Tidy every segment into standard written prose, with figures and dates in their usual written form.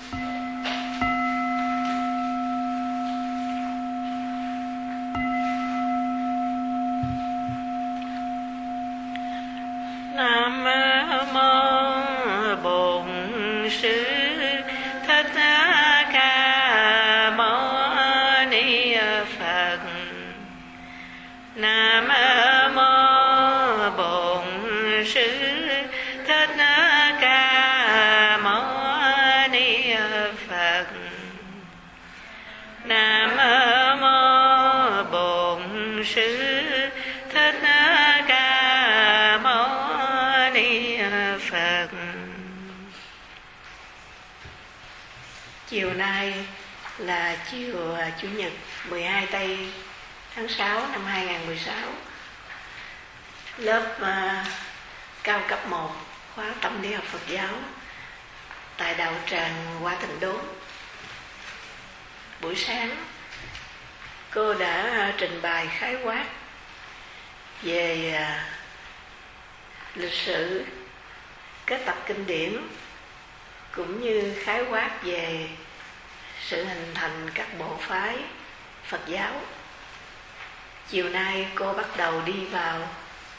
Nam mô Bổn Sư Thích Ca Mâu Ni Phật. Nam mô Bổn Sư Thích Ca Mâu Ni Phật. Nam mô Bổn Sư Thích Ca Mâu Ni Phật. Chiều nay là chiều Chủ nhật 12 tây tháng 6 năm 2016. Lớp cao cấp 1 khóa tâm lý học Phật giáo tại đạo tràng Hoa Thịnh Đốn. Buổi sáng cô đã trình bày khái quát về lịch sử kết tập kinh điển cũng như khái quát về sự hình thành các bộ phái Phật giáo. Chiều nay cô bắt đầu đi vào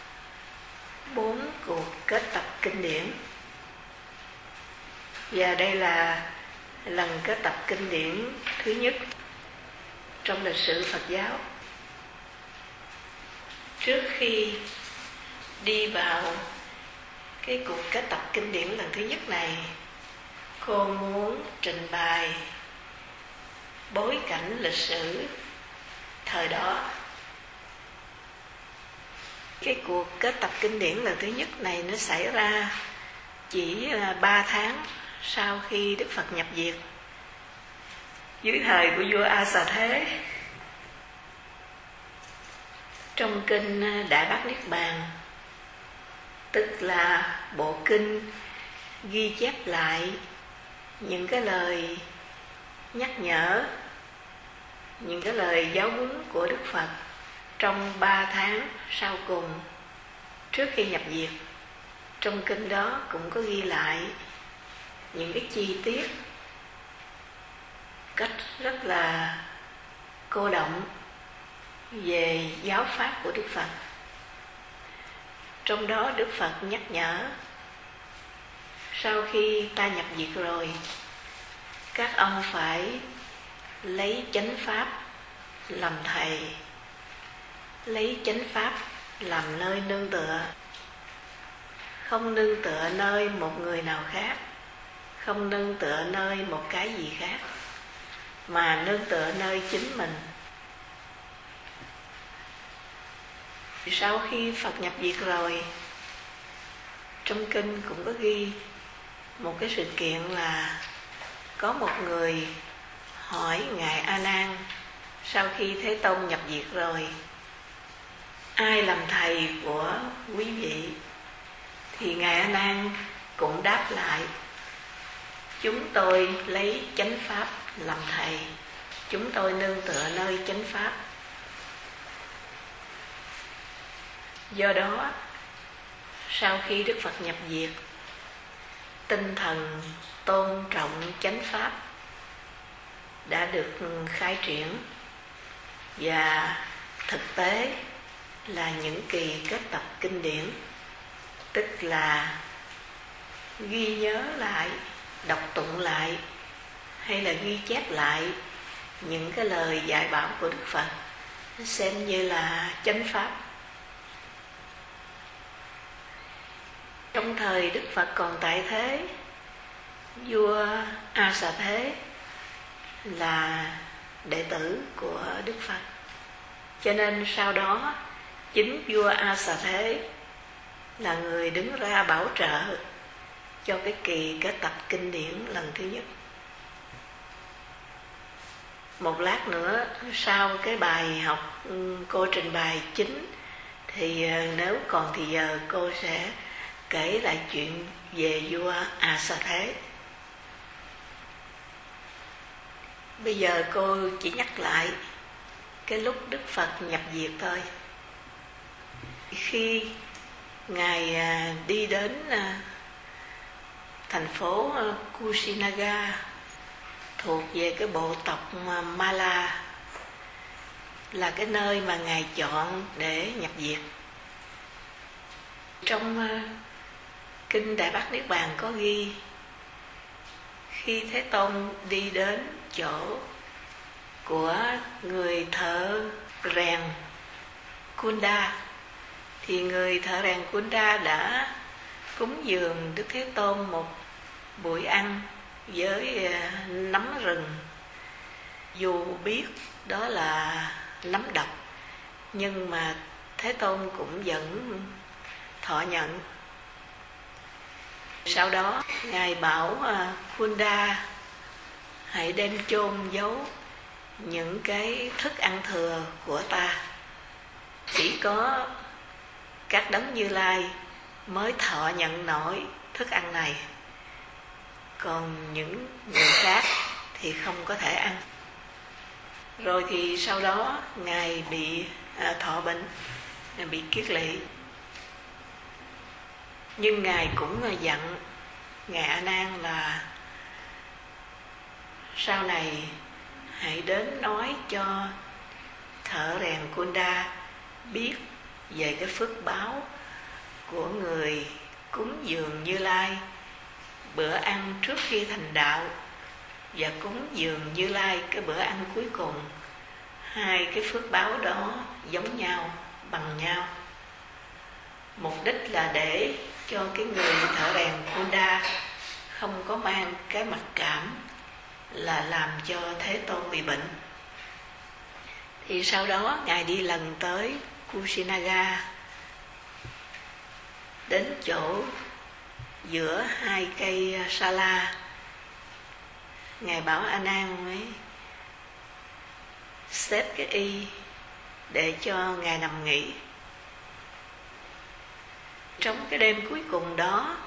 4 cuộc kết tập kinh điển. Và đây là lần kết tập kinh điển thứ nhất trong lịch sử Phật giáo. Trước khi đi vào cái cuộc kết tập kinh điển lần thứ nhất này, cô muốn trình bày bối cảnh lịch sử thời đó. Cái cuộc kết tập kinh điển lần thứ nhất này nó xảy ra chỉ 3 tháng sau khi Đức Phật nhập diệt, dưới thời của vua A Xà Thế. Trong kinh Đại Bát Niết Bàn, tức là bộ kinh ghi chép lại những cái lời nhắc nhở, những cái lời giáo huấn của Đức Phật trong 3 tháng sau cùng trước khi nhập diệt. Trong kinh đó cũng có ghi lại những cái chi tiết cách rất là cô động về giáo pháp của Đức Phật. Trong đó Đức Phật nhắc nhở sau khi ta nhập diệt rồi, các ông phải lấy chánh pháp làm thầy, lấy chánh pháp làm nơi nương tựa, không nương tựa nơi một người nào khác, không nương tựa nơi một cái gì khác, mà nương tựa nơi chính mình. Sau khi Phật nhập diệt rồi, trong kinh cũng có ghi một cái sự kiện là có một người hỏi Ngài A Nan sau khi Thế Tôn nhập diệt rồi, ai làm thầy của quý vị? Thì Ngài A Nan cũng đáp lại, chúng tôi lấy chánh pháp làm thầy, chúng tôi nương tựa nơi chánh pháp. Do đó, sau khi Đức Phật nhập diệt, tinh thần tôn trọng chánh pháp đã được khai triển, và thực tế là những kỳ kết tập kinh điển, tức là ghi nhớ lại, đọc tụng lại hay là ghi chép lại những cái lời dạy bảo của Đức Phật, xem như là chánh pháp. Trong thời Đức Phật còn tại thế, vua A Xà Thế là đệ tử của Đức Phật, cho nên sau đó chính vua A Xà Thế là người đứng ra bảo trợ cho cái kỳ kết tập kinh điển lần thứ nhất. Một lát nữa sau cái bài học cô trình bày chính, thì nếu còn thì giờ cô sẽ kể lại chuyện về vua A Xà Thế. Bây giờ cô chỉ nhắc lại cái lúc Đức Phật nhập diệt thôi. Khi Ngài đi đến thành phố Kushinaga thuộc về cái bộ tộc Mala, là cái nơi mà Ngài chọn để nhập diệt. Trong Kinh Đại Bát Niết Bàn có ghi, khi Thế Tôn đi đến chỗ của người thợ rèn Kunda, thì người thợ rèn Kunda đã cúng dường Đức Thế Tôn một buổi ăn với nấm rừng. Dù biết đó là nấm độc, nhưng mà Thế Tôn cũng vẫn thọ nhận. Sau đó Ngài bảo Kunda hãy đem chôn giấu những cái thức ăn thừa của ta. Chỉ có các đấng Như Lai mới thọ nhận nổi thức ăn này, còn những người khác thì không có thể ăn. Rồi thì sau đó Ngài bị thọ bệnh, bị kiết lỵ. Nhưng Ngài cũng dặn Ngài A Nan là sau này hãy đến nói cho thợ rèn Kunda biết về cái phước báo của người cúng dường Như Lai bữa ăn trước khi thành đạo, và cúng dường Như Lai cái bữa ăn cuối cùng. Hai cái phước báo đó giống nhau, bằng nhau. Mục đích là để cho cái người thợ rèn Kunda không có mang cái mặc cảm là làm cho Thế Tôn bị bệnh. Thì sau đó Ngài đi lần tới Kushinaga, đến chỗ giữa hai cây Sala. Ngài bảo A Nan mới xếp cái y để cho Ngài nằm nghỉ. Trong cái đêm cuối cùng đó,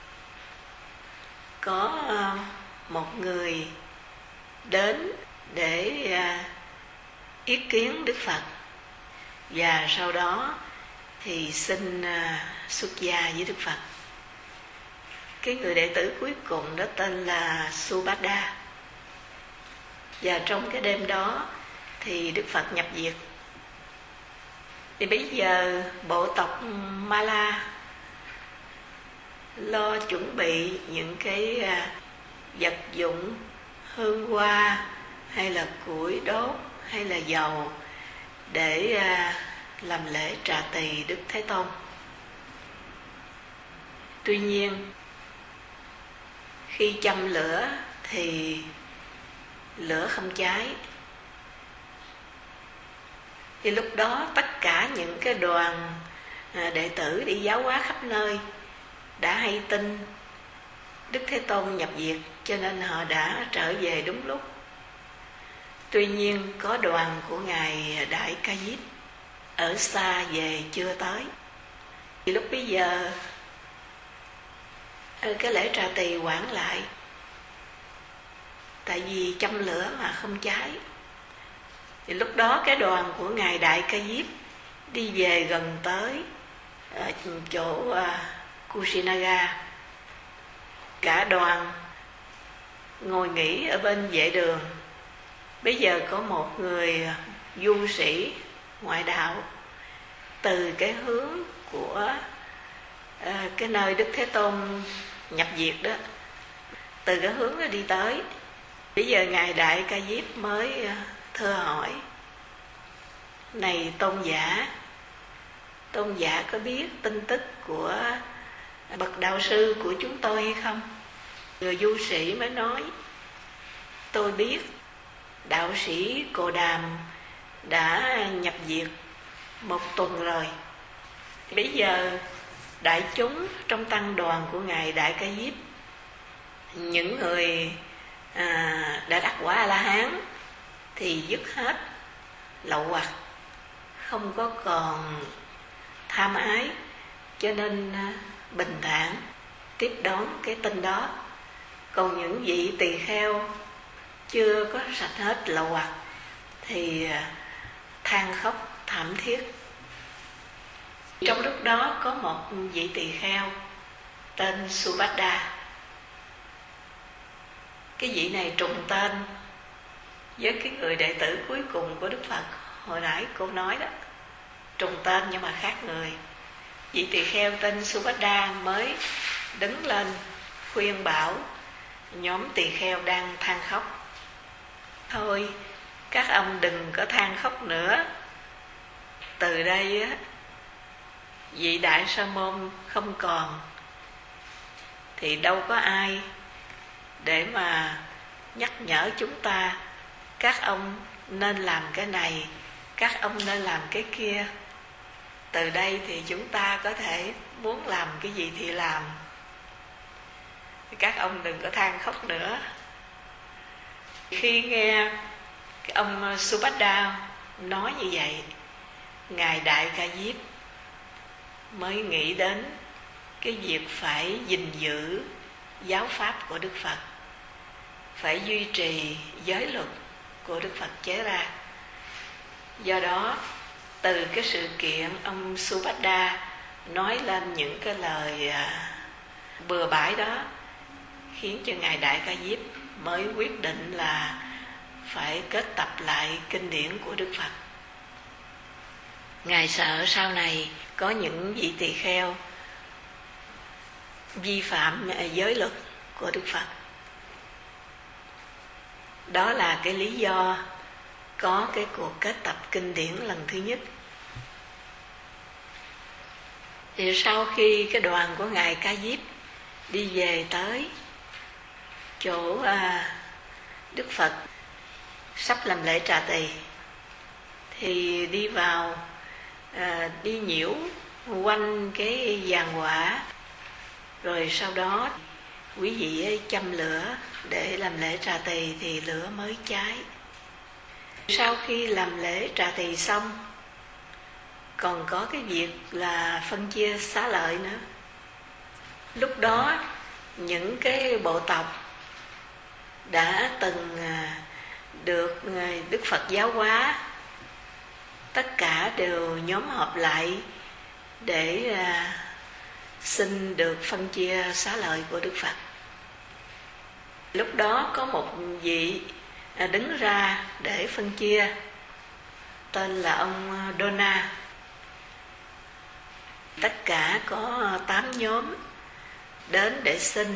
có một người đến để ý kiến Đức Phật, và sau đó thì xin xuất gia với Đức Phật. Cái người đệ tử cuối cùng đó tên là Subhadda. Và trong cái đêm đó thì Đức Phật nhập diệt. Thì bây giờ bộ tộc Mala lo chuẩn bị những cái vật dụng, hương hoa hay là củi đốt hay là dầu để làm lễ trà tỳ Đức Thế Tôn. Tuy nhiên khi châm lửa thì lửa không cháy. Thì lúc đó tất cả những cái đoàn đệ tử đi giáo hóa khắp nơi đã hay tin Đức Thế Tôn nhập diệt, cho nên họ đã trở về đúng lúc. Tuy nhiên có đoàn của Ngài Đại Ca Diếp ở xa về chưa tới. Thì lúc bấy giờ cái lễ trà tỳ hoãn lại, tại vì châm lửa mà không cháy. Thì lúc đó cái đoàn của Ngài Đại Ca Diếp đi về gần tới chỗ Kushinaga. Cả đoàn ngồi nghỉ ở bên vệ đường. Bây giờ có một người du sĩ ngoại đạo từ cái hướng của cái nơi Đức Thế Tôn nhập diệt đó, từ cái hướng đó đi tới. Bây giờ Ngài Đại Ca Diếp mới thưa hỏi: này tôn giả có biết tin tức của bậc đạo sư của chúng tôi hay không? Người du sĩ mới nói: tôi biết đạo sĩ Cồ Đàm đã nhập diệt 1 tuần rồi. Bây giờ đại chúng trong tăng đoàn của Ngài Đại Ca Diếp, những người đã đắc quả A-la-hán thì dứt hết lậu hoặc, không có còn tham ái, cho nên bình thản tiếp đón cái tin đó. Còn những vị tỳ kheo chưa có sạch hết lậu hoặc thì than khóc thảm thiết. Trong lúc đó có một vị tỳ kheo tên Subhadda. cái vị này trùng tên với cái người đệ tử cuối cùng của Đức Phật. Hồi nãy cô nói đó, trùng tên nhưng mà khác người. Vị tỳ kheo tên Subhadda mới đứng lên khuyên bảo nhóm tỳ kheo đang than khóc: thôi các ông đừng có than khóc nữa. Từ đây á, vị Đại Sa Môn không còn thì đâu có ai để mà nhắc nhở chúng ta các ông nên làm cái này, các ông nên làm cái kia. Từ đây thì chúng ta có thể muốn làm cái gì thì làm. Các ông đừng có than khóc nữa. Khi nghe cái ông Subhadda nói như vậy, Ngài Đại Ca Diếp mới nghĩ đến cái việc phải gìn giữ giáo pháp của Đức Phật, phải duy trì giới luật của Đức Phật chế ra. Do đó, từ cái sự kiện ông Subhadda nói lên những cái lời bừa bãi đó, khiến cho Ngài Đại Ca Diếp mới quyết định là phải kết tập lại kinh điển của Đức Phật. Ngài sợ sau này có những vị tỳ kheo vi phạm giới luật của Đức Phật. Đó là cái lý do có cái cuộc kết tập kinh điển lần thứ nhất. Thì sau khi cái đoàn của Ngài Ca Diếp đi về tới chỗ Đức Phật sắp làm lễ trà tỳ, thì đi vào đi nhiễu quanh cái giàn quả, rồi sau đó quý vị ấy châm lửa để làm lễ trà tỳ thì lửa mới cháy. Sau khi làm lễ trà tỳ xong, còn có cái việc là phân chia xá lợi nữa. Lúc đó những cái bộ tộc đã từng được Đức Phật giáo hóa, tất cả đều nhóm họp lại để xin được phân chia xá lợi của Đức Phật. Lúc đó có một vị đứng ra để phân chia, tên là ông Dona. Tất cả có 8 nhóm đến để xin.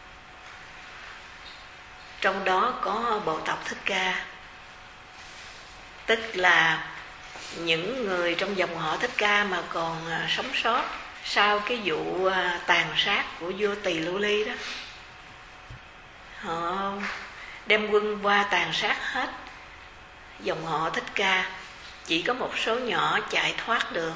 Trong đó có bộ tộc Thích Ca, tức là những người trong dòng họ Thích Ca mà còn sống sót sau cái vụ tàn sát của vua Tỳ Lưu Ly đó. Họ đem quân qua tàn sát hết dòng họ Thích Ca, chỉ có một số nhỏ chạy thoát được.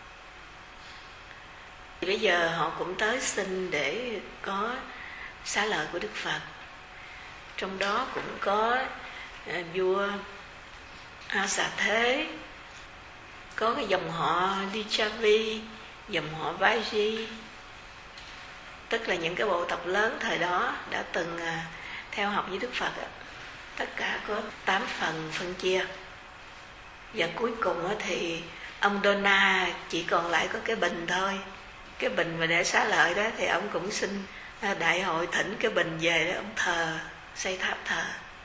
Bây giờ họ cũng tới xin để có xá lợi của Đức Phật. Trong đó cũng có vua A Xà Thế, có cái dòng họ Lichavi, dòng họ Vaji, tức là những cái bộ tộc lớn thời đó đã từng theo học với Đức Phật. Tất cả có 8 phần phân chia. Và cuối cùng thì ông Dona chỉ còn lại có cái bình thôi. Cái bình mà để xá lợi đó thì ông cũng xin đại hội thỉnh cái bình về để ông thờ, xây tháp thờ.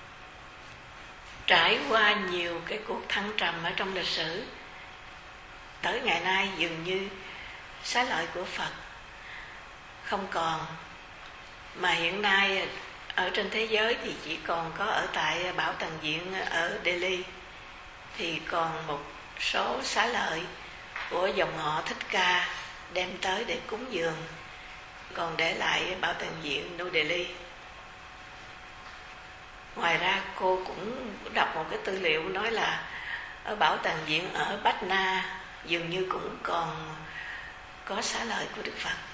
Trải qua nhiều cái cuộc thăng trầm ở trong lịch sử, tới ngày nay dường như xá lợi của Phật không còn. Mà hiện nay ở trên thế giới thì chỉ còn có ở tại Bảo Tàng Viện ở Delhi thì còn một số xá lợi của dòng họ Thích Ca đem tới để cúng dường, còn để lại Bảo Tàng Viện New Delhi. Ngoài ra cô cũng đọc một cái tư liệu nói là ở Bảo Tàng Viện ở Patna dường như cũng còn có xá lợi của Đức Phật.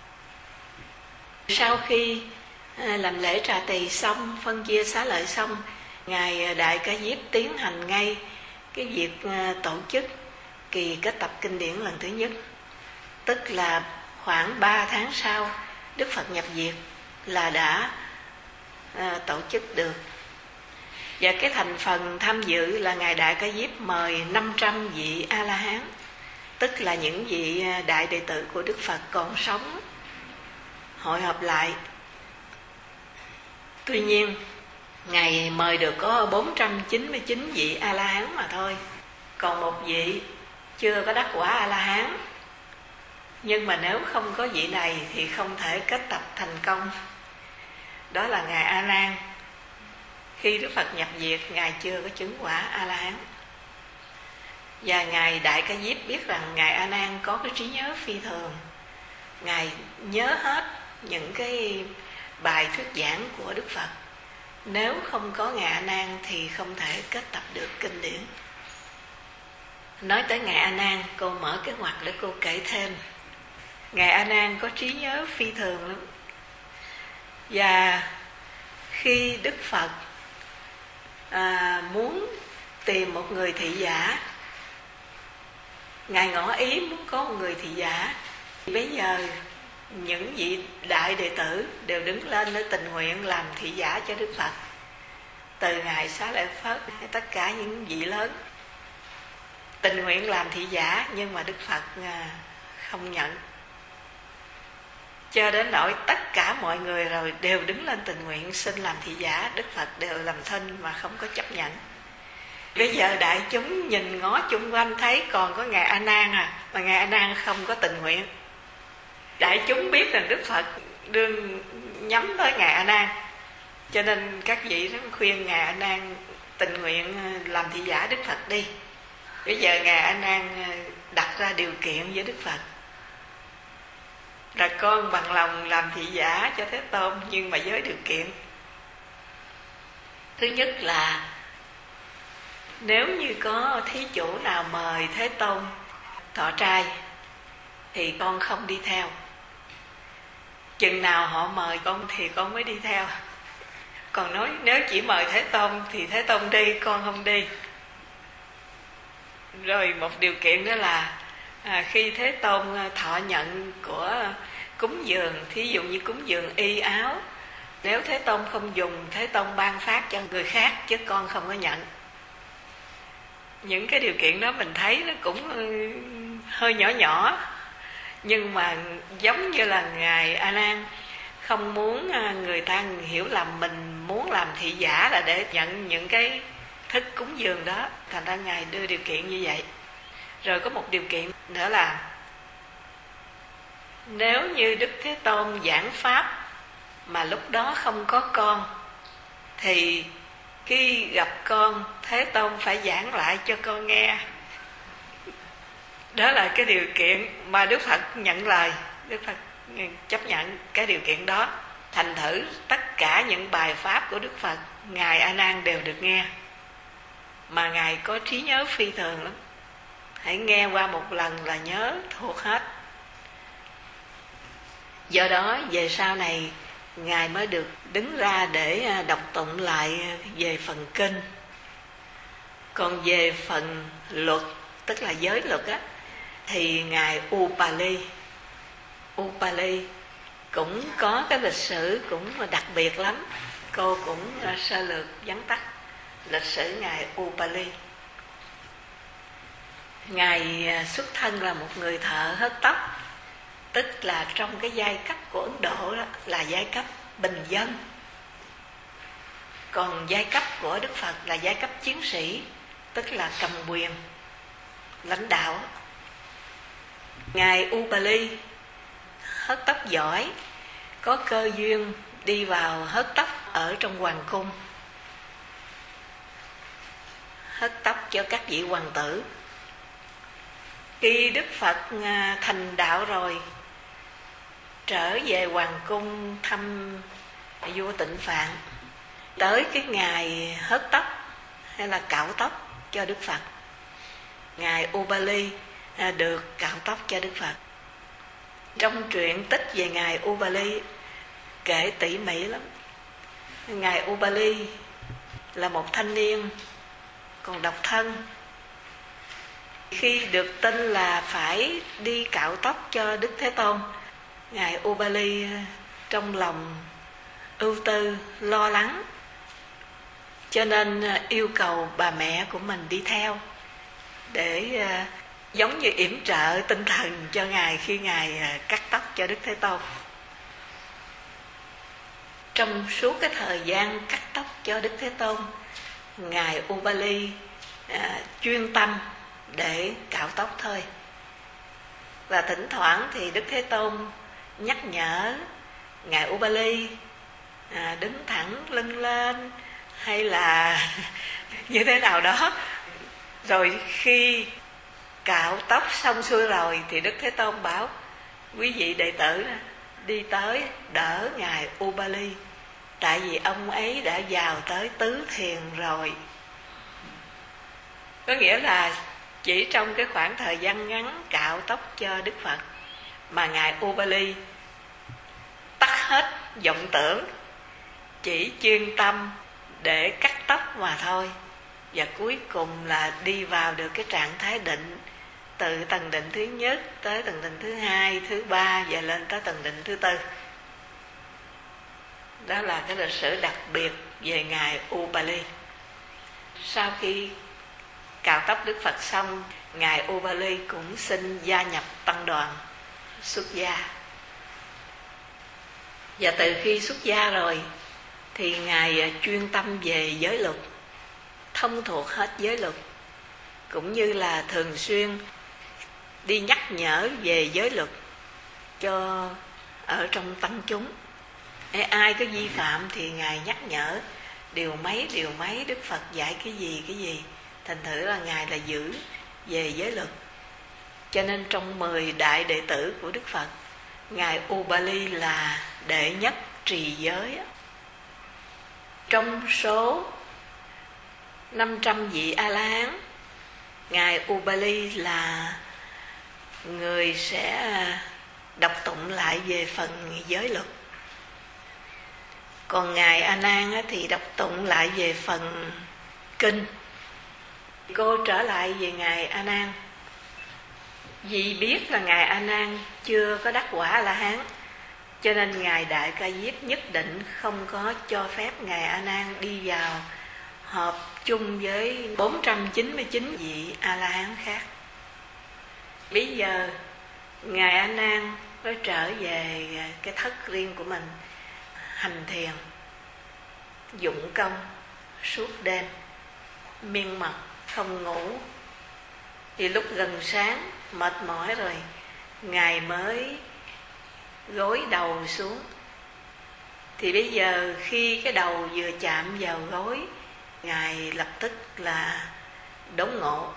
Sau khi làm lễ trà tỳ xong, phân chia xá lợi xong, Ngài Đại Ca Diếp tiến hành ngay cái việc tổ chức kỳ kết tập kinh điển lần thứ nhất. Tức là khoảng 3 tháng sau Đức Phật nhập diệt là đã tổ chức được. Và cái thành phần tham dự là Ngài Đại Ca Diếp mời 500 vị A-la-hán, tức là những vị đại đệ tử của Đức Phật còn sống, hội họp lại. Tuy nhiên Ngài mời được có 499 vị A-la-hán mà thôi. Còn một vị chưa có đắc quả A-la-hán. Nhưng mà nếu không có vị này thì không thể kết tập thành công. Đó là Ngài A-nan. Khi Đức Phật nhập diệt, Ngài chưa có chứng quả A-la-hán. Và Ngài Đại Ca Diếp biết rằng Ngài A-nan có cái trí nhớ phi thường. Ngài nhớ hết những cái bài thuyết giảng của Đức Phật. Nếu không có Ngài A-nan thì không thể kết tập được kinh điển. Nói tới Ngài A-nan, cô mở kế hoạch để cô kể thêm. Ngài A-nan có trí nhớ phi thường lắm. Và khi Đức Phật muốn tìm một người thị giả, Ngài ngỏ ý muốn có một người thị giả, thì bây giờ những vị đại đệ tử đều đứng lên để tình nguyện làm thị giả cho Đức Phật. Từ Ngài Xá Lợi Phất, tất cả những vị lớn tình nguyện làm thị giả, nhưng mà Đức Phật không nhận. Cho đến nỗi tất cả mọi người rồi đều đứng lên tình nguyện xin làm thị giả, Đức Phật đều làm thinh mà không có chấp nhận. Bây giờ đại chúng nhìn ngó chung quanh thấy còn có Ngài A-nan mà Ngài A-nan không có tình nguyện. Đại chúng biết rằng Đức Phật đương nhắm tới Ngài A-nan, cho nên các vị rất khuyên Ngài A-nan tình nguyện làm thị giả Đức Phật đi. Bây giờ Ngài A-nan đặt ra điều kiện với Đức Phật là con bằng lòng làm thị giả cho Thế Tôn, nhưng mà với điều kiện. Thứ nhất là nếu như có thí chủ nào mời Thế Tôn thọ trai thì con không đi theo. Chừng nào họ mời con thì con mới đi theo. Còn nói nếu chỉ mời Thế Tôn thì Thế Tôn đi, con không đi. Rồi một điều kiện đó là khi Thế Tôn thọ nhận của cúng dường, thí dụ như cúng dường y áo, nếu Thế Tôn không dùng, Thế Tôn ban phát cho người khác, chứ con không có nhận. Những cái điều kiện đó mình thấy nó cũng hơi nhỏ nhỏ, nhưng mà giống như là Ngài A-nan không muốn người ta hiểu lầm mình muốn làm thị giả là để nhận những cái thức cúng dường đó, thành ra Ngài đưa điều kiện như vậy. Rồi có một điều kiện nữa là nếu như Đức Thế Tôn giảng pháp mà lúc đó không có con, thì khi gặp con, Thế Tôn phải giảng lại cho con nghe. Đó là cái điều kiện mà Đức Phật nhận lời. Đức Phật chấp nhận cái điều kiện đó. Thành thử tất cả những bài pháp của Đức Phật, Ngài A-nan đều được nghe. Mà Ngài có trí nhớ phi thường lắm. Hãy nghe qua một lần là nhớ thuộc hết. Do đó về sau này Ngài mới được đứng ra để đọc tụng lại về phần kinh. Còn về phần luật, tức là giới luật á, thì Ngài Upali cũng có cái lịch sử cũng đặc biệt lắm. Cô cũng sơ lược vắn tắt lịch sử Ngài Upali. Ngài xuất thân là một người thợ hớt tóc, tức là trong cái giai cấp của Ấn Độ đó là giai cấp bình dân. Còn giai cấp của Đức Phật là giai cấp chiến sĩ, tức là cầm quyền, lãnh đạo. Ngài Upali hớt tóc giỏi, có cơ duyên đi vào hớt tóc ở trong hoàng cung, hớt tóc cho các vị hoàng tử. Khi Đức Phật thành đạo rồi, trở về hoàng cung thăm vua Tịnh Phạn, tới cái ngày hớt tóc hay là cạo tóc cho Đức Phật, Ngài Upali được cạo tóc cho Đức Phật. Trong truyện tích về Ngài Upali kể tỉ mỉ lắm. Ngài Upali là một thanh niên còn độc thân. Khi được tin là phải đi cạo tóc cho Đức Thế Tôn, Ngài Upali trong lòng ưu tư, lo lắng, cho nên yêu cầu bà mẹ của mình đi theo để giống như yểm trợ tinh thần cho Ngài khi Ngài cắt tóc cho Đức Thế Tôn. trong suốt cái thời gian cắt tóc cho Đức Thế Tôn, ngài Upali chuyên tâm để cạo tóc thôi. Và thỉnh thoảng thì Đức Thế Tôn nhắc nhở ngài Upali đứng thẳng lưng lên hay là như thế nào đó. Rồi khi cạo tóc xong xuôi rồi thì Đức Thế Tôn bảo quý vị đệ tử đi tới đỡ ngài Upali, tại vì ông ấy đã vào tới tứ thiền rồi. Có nghĩa là chỉ trong cái khoảng thời gian ngắn cạo tóc cho Đức Phật mà ngài Upali tắt hết vọng tưởng, chỉ chuyên tâm để cắt tóc mà thôi. Và cuối cùng là đi vào được cái trạng thái định, từ tầng định thứ nhất tới tầng định thứ hai, thứ ba và lên tới tầng định thứ tư. Đó là cái lịch sử đặc biệt về ngài Upali. Sau khi cạo tóc Đức Phật xong, ngài Upali cũng xin gia nhập tăng đoàn xuất gia. Và từ khi xuất gia rồi thì ngài chuyên tâm về giới luật, thông thuộc hết giới luật, cũng như là thường xuyên đi nhắc nhở về giới luật cho ở trong tăng chúng. Ai có vi phạm thì ngài nhắc nhở điều mấy Đức Phật dạy cái gì. Thành thử là ngài là giữ về giới luật. Cho nên trong 10 đại đệ tử của Đức Phật, ngài Upali là đệ nhất trì giới. Trong số 500 vị A-la-hán, ngài Upali là người sẽ đọc tụng lại về phần giới luật. Còn ngài A Nan thì đọc tụng lại về phần kinh. Cô trở lại về ngài A Nan. Vì biết là ngài A Nan chưa có đắc quả A-la-hán, cho nên ngài Đại Ca Diếp nhất định không có cho phép ngài A Nan đi vào họp chung với 499 vị A-la-hán khác. Bây giờ ngài A Nan mới trở về cái thất riêng của mình, hành thiền, dụng công suốt đêm, miên mật không ngủ. Thì lúc gần sáng mệt mỏi rồi, ngài mới gối đầu xuống. Thì bây giờ khi cái đầu vừa chạm vào gối, ngài lập tức là đốn ngộ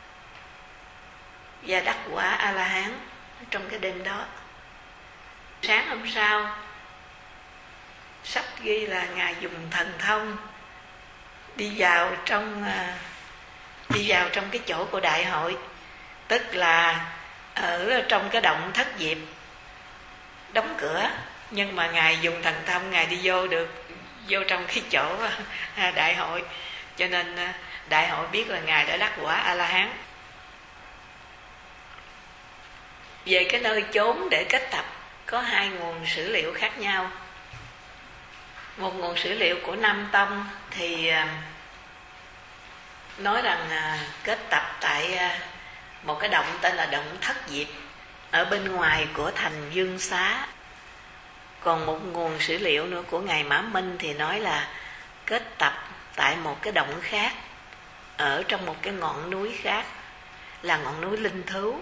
và đắc quả A-la-hán trong cái đêm đó. Sáng hôm sau, sách ghi là ngài dùng thần thông đi vào trong cái chỗ của đại hội, tức là ở trong cái động Thất Diệp đóng cửa, nhưng mà ngài dùng thần thông ngài đi vô trong cái chỗ đại hội, cho nên đại hội biết là ngài đã đắc quả A-la-hán. Về cái nơi chốn để kết tập có 2 nguồn sử liệu khác nhau. Một nguồn sử liệu của Nam Tông thì nói rằng kết tập tại một cái động tên là động Thất Diệp ở bên ngoài của thành Dương Xá. Còn một nguồn sử liệu nữa của ngài Mã Minh thì nói là kết tập tại một cái động khác ở trong một cái ngọn núi khác, là ngọn núi Linh Thứu.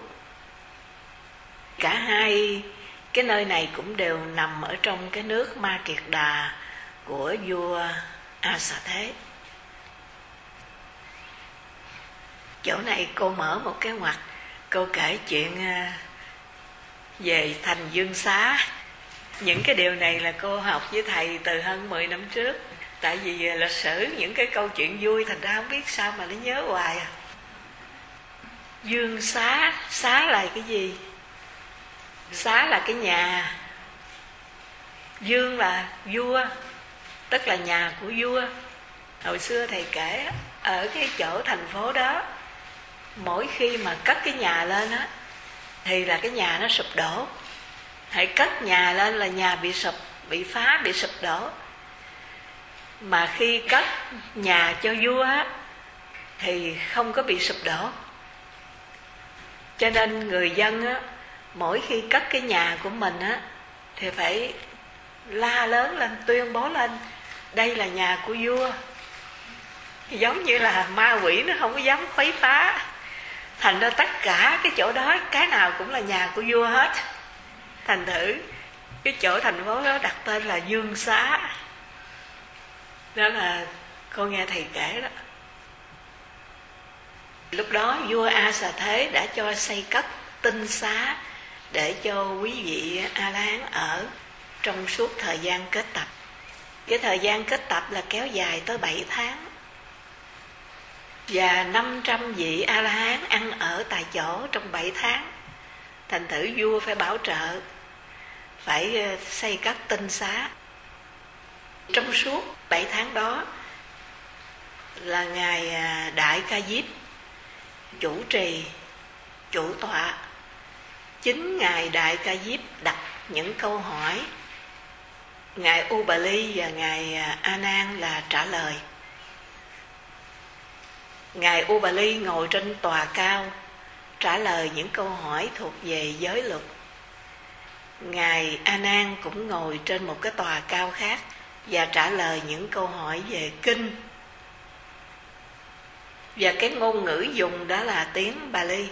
Cả hai cái nơi này cũng đều nằm ở trong cái nước Ma Kiệt Đà của vua A Xà Thế. Chỗ này cô mở một cái ngoặt, cô kể chuyện về thành Dương Xá. Những cái điều này là cô học với thầy từ hơn 10 năm trước. Tại vì lịch sử những cái câu chuyện vui, thành ra không biết sao mà nó nhớ hoài à. Dương Xá, xá là cái gì? Xá là cái nhà. Dương là vua, tức là nhà của vua. Hồi xưa thầy kể ở cái chỗ thành phố đó, mỗi khi mà cất cái nhà lên á thì là cái nhà nó sụp đổ. Hãy cất nhà lên là nhà bị sụp, bị phá, bị sụp đổ. Mà khi cất nhà cho vua á thì không có bị sụp đổ. Cho nên người dân á, mỗi khi cất cái nhà của mình á thì phải la lớn lên, tuyên bố lên đây là nhà của vua. Giống như là ma quỷ nó không có dám khuấy phá, thành ra tất cả cái chỗ đó cái nào cũng là nhà của vua hết. Thành thử cái chỗ thành phố đó đặt tên là Dương Xá. Đó là con nghe thầy kể đó. Lúc đó vua A Xà Thế đã cho xây cất tinh xá để cho quý vị A-la-hán ở trong suốt thời gian kết tập. Cái thời gian kết tập là kéo dài tới 7 tháng. Và 500 vị A-la-hán ăn ở tại chỗ trong 7 tháng. Thành thử vua phải bảo trợ, phải xây cất tinh xá. Trong suốt 7 tháng đó là Ngài Đại Ca Diếp chủ trì, chủ tọa. Chính Ngài Đại Ca Diếp đặt những câu hỏi, Ngài U-bà-li và Ngài A-nan là trả lời. Ngài U-bà-li ngồi trên tòa cao trả lời những câu hỏi thuộc về giới luật. Ngài A-nan cũng ngồi trên một cái tòa cao khác và trả lời những câu hỏi về kinh. Và cái ngôn ngữ dùng đó là tiếng Bà-li.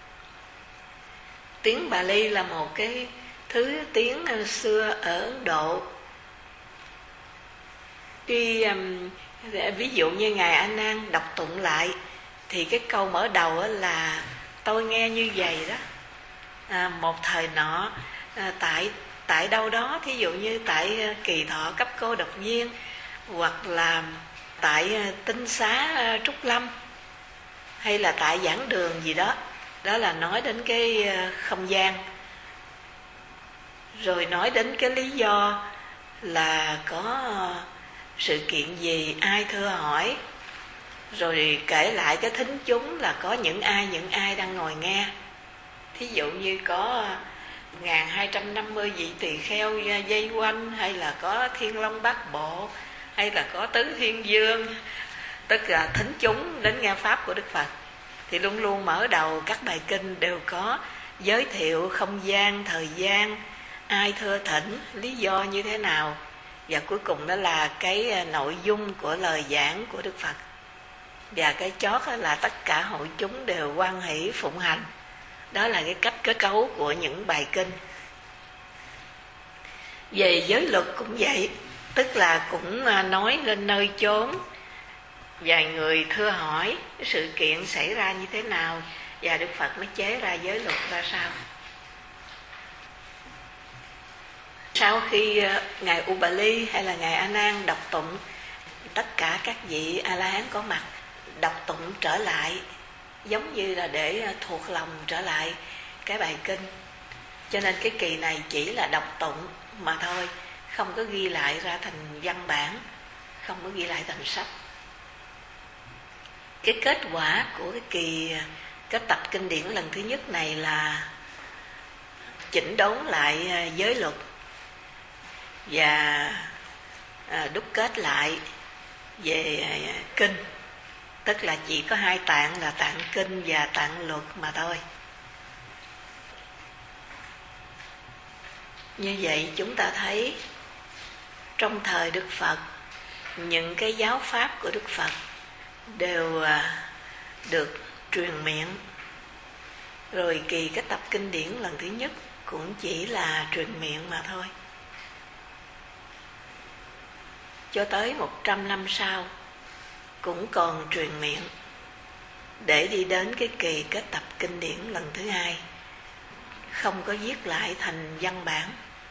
Tiếng Bà-li là một cái thứ tiếng xưa ở Ấn Độ. Khi ví dụ như Ngài A-nan đọc tụng lại thì cái câu mở đầu là tôi nghe như vậy đó. Một thời nọ tại đâu đó, thí dụ như tại Kỳ Thọ cấp cô độc viên, hoặc là tại tinh xá Trúc Lâm, hay là tại giảng đường gì đó. Đó là nói đến cái không gian, rồi nói đến cái lý do là có sự kiện gì, ai thưa hỏi, rồi kể lại cái thính chúng là có những ai đang ngồi nghe. Thí dụ như có 1250 vị tỳ kheo dây quanh, hay là có Thiên Long Bát Bộ, hay là có Tứ Thiên Dương, tất cả thính chúng đến nghe pháp của Đức Phật. Thì luôn luôn mở đầu các bài kinh đều có giới thiệu không gian, thời gian, ai thưa thỉnh, lý do như thế nào, và cuối cùng đó là cái nội dung của lời giảng của Đức Phật. Và cái chót là tất cả hội chúng đều hoan hỷ phụng hành. Đó là cái cách kết cấu của những bài kinh. Về giới luật cũng vậy, tức là cũng nói lên nơi chốn, vài người thưa hỏi sự kiện xảy ra như thế nào, và Đức Phật mới chế ra giới luật ra sao. Sau khi Ngài U-bà-li hay là Ngài A-nan đọc tụng, tất cả các vị A-la-hán có mặt đọc tụng trở lại, giống như là để thuộc lòng trở lại cái bài kinh. Cho nên cái kỳ này chỉ là đọc tụng mà thôi, không có ghi lại ra thành văn bản, không có ghi lại thành sách. Cái kết quả của cái kỳ kết tập kinh điển lần thứ nhất này là chỉnh đốn lại giới luật và đúc kết lại về kinh. Tức là chỉ có 2 tạng là tạng kinh và tạng luật mà thôi. Như vậy chúng ta thấy trong thời Đức Phật, những cái giáo pháp của Đức Phật đều được truyền miệng. Rồi kỳ cái tập kinh điển lần thứ nhất cũng chỉ là truyền miệng mà thôi. Cho tới 100 năm sau cũng còn truyền miệng, để đi đến cái kỳ kết tập kinh điển lần thứ hai, không có viết lại thành văn bản.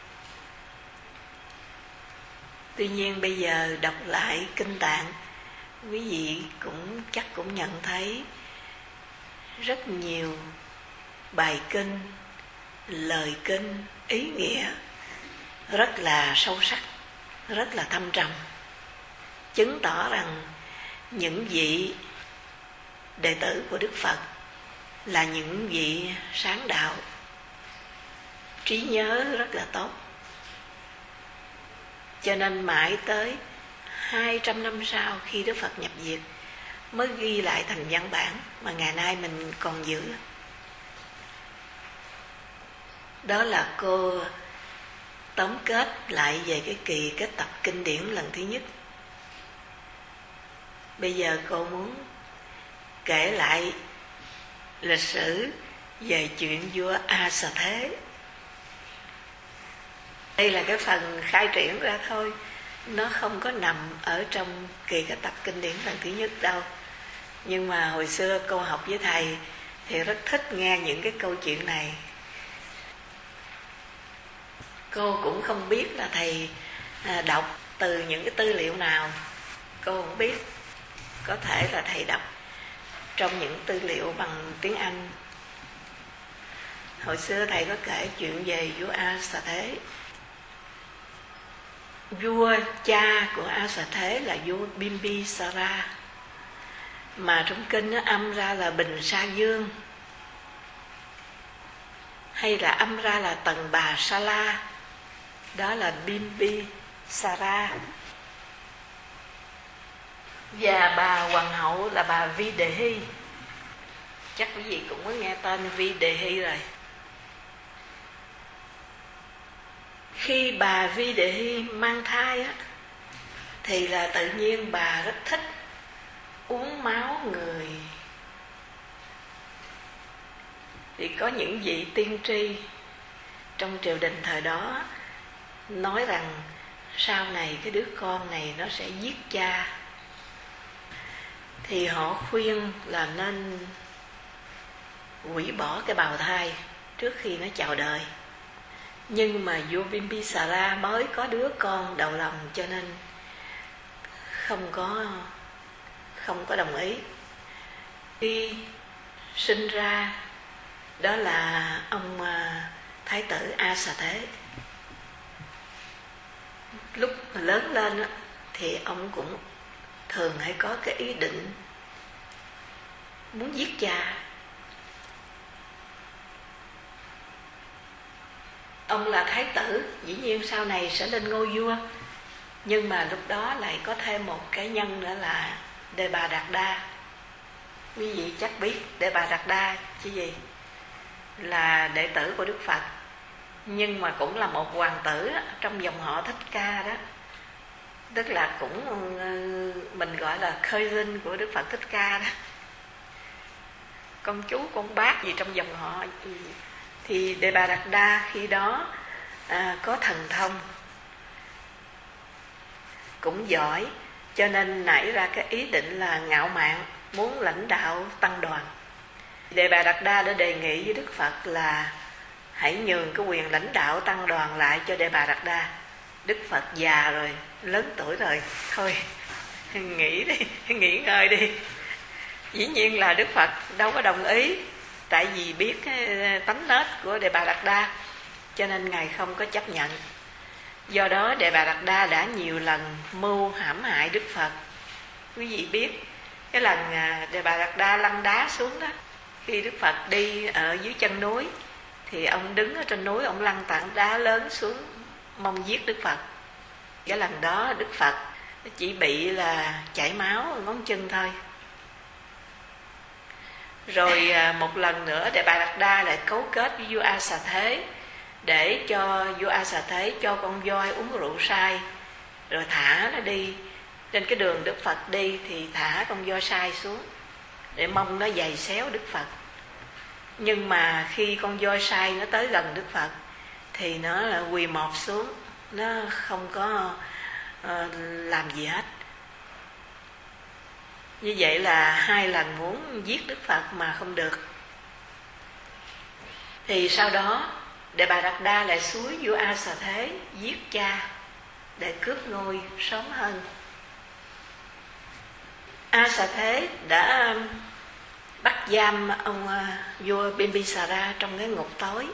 Tuy nhiên bây giờ đọc lại kinh tạng, quý vị chắc cũng nhận thấy rất nhiều bài kinh, lời kinh, ý nghĩa rất là sâu sắc, rất là thâm trầm, chứng tỏ rằng những vị đệ tử của Đức Phật là những vị sáng đạo, trí nhớ rất là tốt. Cho nên mãi tới 200 năm sau khi Đức Phật nhập diệt mới ghi lại thành văn bản mà ngày nay mình còn giữ. Đó là cô tóm kết lại về cái kỳ kết tập kinh điển lần thứ nhất. Bây giờ cô muốn kể lại lịch sử về chuyện vua A Xà Thế. Đây là cái phần khai triển ra thôi, nó không có nằm ở trong kỳ kết tập kinh điển lần thứ nhất đâu. Nhưng mà hồi xưa cô học với thầy thì rất thích nghe những cái câu chuyện này. Cô cũng không biết là thầy đọc từ những cái tư liệu nào, cô không biết. Có thể là thầy đọc trong những tư liệu bằng tiếng Anh. Hồi xưa thầy có kể chuyện về vua A Xà Thế. Vua cha của A Xà Thế là vua Bimbisara, mà trong kinh nó âm ra là Bình Sa Dương, hay là âm ra là Tần Bà Sa La, đó là Bimbisara. Và bà hoàng hậu là bà Videhi. Chắc quý vị cũng có nghe tên Videhi rồi. Khi bà Videhi mang thai á, thì là tự nhiên bà rất thích uống máu người. Thì có những vị tiên tri trong triều đình thời đó nói rằng sau này cái đứa con này nó sẽ giết cha. Thì họ khuyên là nên hủy bỏ cái bào thai trước khi nó chào đời. Nhưng mà vua Bimbisara mới có đứa con đầu lòng, cho nên không có đồng ý. Khi sinh ra đó là ông thái tử A Xà Thế. Lúc lớn lên thì ông cũng thường hay có cái ý định muốn giết cha. Ông là thái tử, dĩ nhiên sau này sẽ lên ngôi vua. Nhưng mà lúc đó lại có thêm một cái nhân nữa là Đề Bà Đạt Đa. Quý vị chắc biết Đề Bà Đạt Đa chứ gì? Là đệ tử của Đức Phật, nhưng mà cũng là một hoàng tử trong dòng họ Thích Ca đó. Tức là cũng mình gọi là khơi linh của Đức Phật Thích Ca đó. Con chú con bác gì trong dòng họ. Thì Đề Bà Đạt Đa khi đó có thần thông, cũng giỏi, cho nên nảy ra cái ý định là ngạo mạn, muốn lãnh đạo tăng đoàn. Đề Bà Đạt Đa đã đề nghị với Đức Phật là hãy nhường cái quyền lãnh đạo tăng đoàn lại cho Đề Bà Đạt Đa. Đức Phật già rồi, lớn tuổi rồi, thôi nghỉ đi, nghỉ ngơi đi. Dĩ nhiên là Đức Phật đâu có đồng ý, tại vì biết cái tánh nết của Đề Bà Đạt Đa, cho nên Ngài không có chấp nhận. Do đó Đề Bà Đạt Đa đã nhiều lần mưu hãm hại Đức Phật. Quý vị biết cái lần Đề Bà Đạt Đa lăn đá xuống đó, khi Đức Phật đi ở dưới chân núi, thì ông đứng ở trên núi, ông lăn tảng đá lớn xuống mong giết Đức Phật. Cái lần đó Đức Phật chỉ bị là chảy máu ngón chân thôi. Rồi một lần nữa Đề Bà Đạt Đa lại cấu kết với vua A Xà Thế, để cho vua A Xà Thế cho con voi uống rượu sai, rồi thả nó đi. Trên cái đường Đức Phật đi thì thả con voi sai xuống, để mong nó giày xéo Đức Phật. Nhưng mà khi con voi sai nó tới gần Đức Phật thì nó là quỳ mọp xuống, nó không có làm gì hết. Như vậy là 2 lần muốn giết Đức Phật mà không được. Thì sau đó Đề Bà Đạt Đa lại xúi vua A Xà Thế giết cha để cướp ngôi sớm hơn. A Xà Thế đã bắt giam ông vua Bimbisara trong cái ngục tối.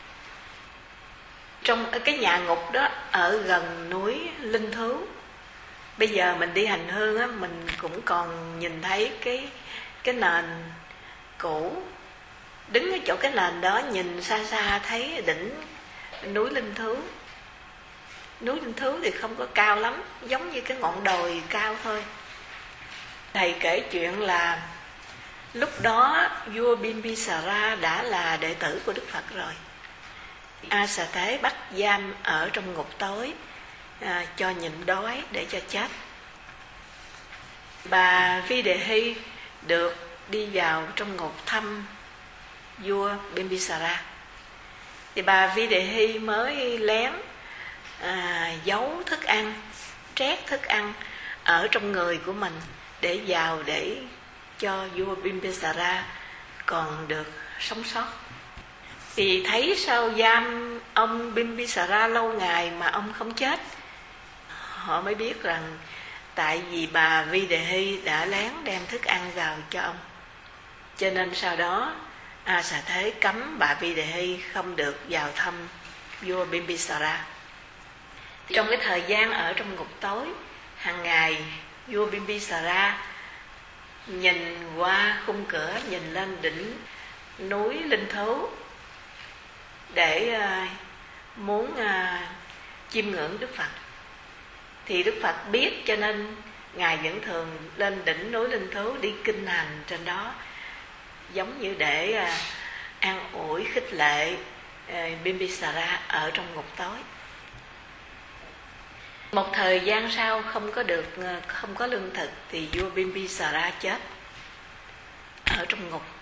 Trong cái nhà ngục đó ở gần núi Linh Thú. Bây giờ mình đi hành hương á, mình cũng còn nhìn thấy cái nền cũ. Đứng ở chỗ cái nền đó, nhìn xa xa thấy đỉnh núi Linh Thú. Núi Linh Thú thì không có cao lắm, giống như cái ngọn đồi cao thôi. Thầy kể chuyện là lúc đó vua Bimbisara đã là đệ tử của Đức Phật rồi. A Xà Thế bắt giam ở trong ngục tối, cho nhịn đói để cho chết. Bà Vi Đề Hy được đi vào trong ngục thăm vua Bimbisara. Thì bà Vi Đề Hy mới lén giấu thức ăn, trét thức ăn ở trong người của mình để vào để cho vua Bimbisara còn được sống sót. Thì thấy sao giam ông Bimbisara lâu ngày mà ông không chết, họ mới biết rằng tại vì bà Vi Đề Hy đã lén đem thức ăn vào cho ông. Cho nên sau đó A Xà Thế cấm bà Vi Đề Hy không được vào thăm vua Bimbisara. Trong cái thời gian ở trong ngục tối, hàng ngày vua Bimbisara nhìn qua khung cửa, nhìn lên đỉnh núi Linh Thú để muốn chiêm ngưỡng Đức Phật. Thì Đức Phật biết, cho nên Ngài vẫn thường lên đỉnh núi Linh Thú đi kinh hành trên đó, giống như để an ủi khích lệ Bimbisara ở trong ngục tối. Một thời gian sau không có lương thực thì vua Bimbisara chết ở trong ngục.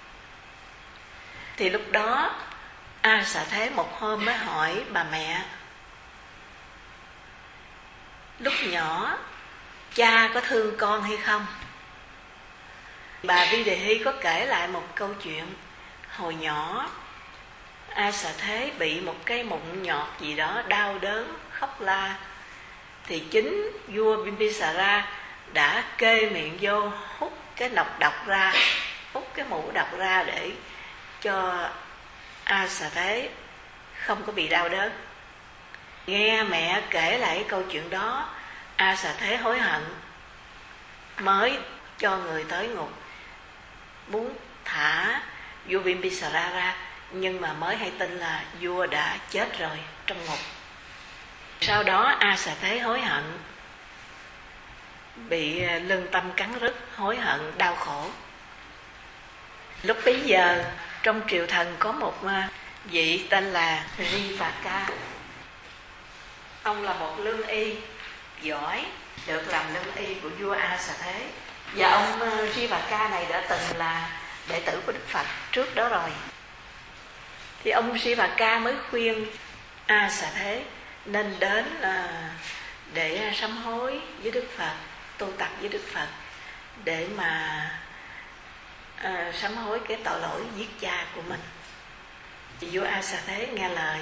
Thì lúc đó A Xà Thế một hôm mới hỏi bà mẹ: lúc nhỏ cha có thương con hay không? Bà Vi Đề Hy có kể lại một câu chuyện. Hồi nhỏ A Xà Thế bị một cái mụn nhọt gì đó, đau đớn khóc la. Thì chính vua Bimbisara đã kê miệng vô, hút cái nọc độc ra, hút cái mũ độc ra để cho A Xà Thế không có bị đau đớn. Nghe mẹ kể lại cái câu chuyện đó, A Xà Thế hối hận, mới cho người tới ngục muốn thả vua Bimbisara ra, nhưng mà mới hay tin là vua đã chết rồi trong ngục. Sau đó A Xà Thế hối hận, bị lương tâm cắn rứt, hối hận đau khổ. Lúc bấy giờ trong triều thần có một vị tên là Jivaka. Ông là một lương y giỏi, được làm lương y của vua A Xà Thế. Và ông Jivaka này đã từng là đệ tử của Đức Phật trước đó rồi. Thì ông Jivaka mới khuyên A Xà Thế nên đến để sám hối với Đức Phật, tu tập với Đức Phật, để mà sám hối cái tội lỗi giết cha của mình. Thì vua A Xà Thế nghe lời,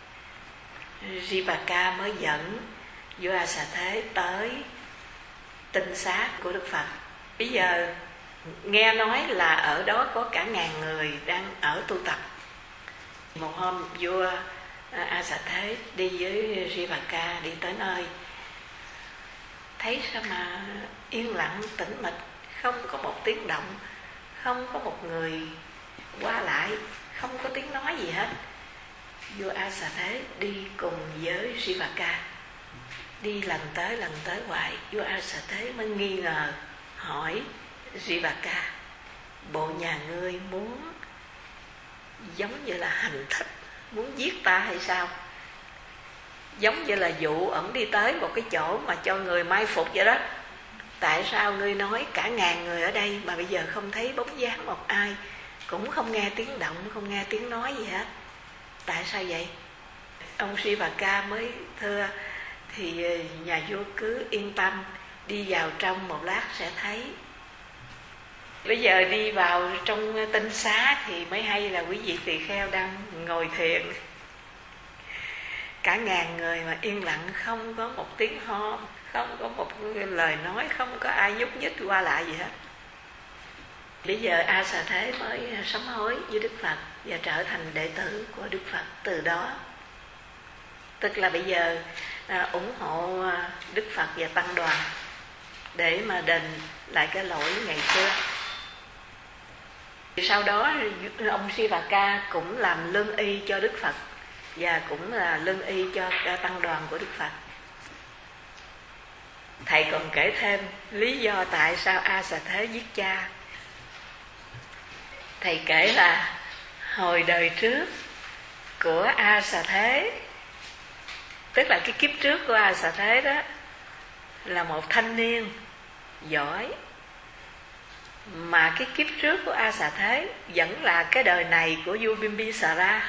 Jivaka mới dẫn vua A Xà Thế tới tinh xá của Đức Phật. Bây giờ nghe nói là ở đó có cả 1000 người đang ở tu tập. Một hôm vua A Xà Thế đi với Jivaka đi tới nơi, thấy sao mà yên lặng tĩnh mịch, không có một tiếng động, không có một người qua lại, không có tiếng nói gì hết. Vua A Xà Thế đi cùng với Jivaka, đi lần tới hoài. Vua A Xà Thế mới nghi ngờ, hỏi Jivaka: bộ nhà ngươi muốn giống như là hành thích, muốn giết ta hay sao? Giống như là dụ ổng đi tới một cái chỗ mà cho người mai phục vậy đó. Tại sao ngươi nói cả 1000 người ở đây mà bây giờ không thấy bóng dáng một ai, cũng không nghe tiếng động, không nghe tiếng nói gì hết? Tại sao vậy? Ông Jivaka mới thưa: thì nhà vua cứ yên tâm, đi vào trong một lát sẽ thấy. Bây giờ đi vào trong tinh xá thì mới hay là quý vị tỳ kheo đang ngồi thiền, cả 1000 người mà yên lặng, không có một tiếng ho, không có một lời nói, không có ai nhúc nhích qua lại gì hết. Bây giờ A Xà Thế mới sám hối với Đức Phật và trở thành đệ tử của Đức Phật từ đó. Tức là bây giờ ủng hộ Đức Phật và Tăng đoàn để mà đền lại cái lỗi ngày xưa. Sau đó ông Jivaka cũng làm lương y cho Đức Phật và cũng là lương y cho Tăng đoàn của Đức Phật. Thầy còn kể thêm lý do tại sao A Xà Thế giết cha. Thầy kể là hồi đời trước của A Xà Thế, tức là cái kiếp trước của A Xà Thế đó, là một thanh niên giỏi, mà cái kiếp trước của A Xà Thế vẫn là cái đời này của vua Bimbisara.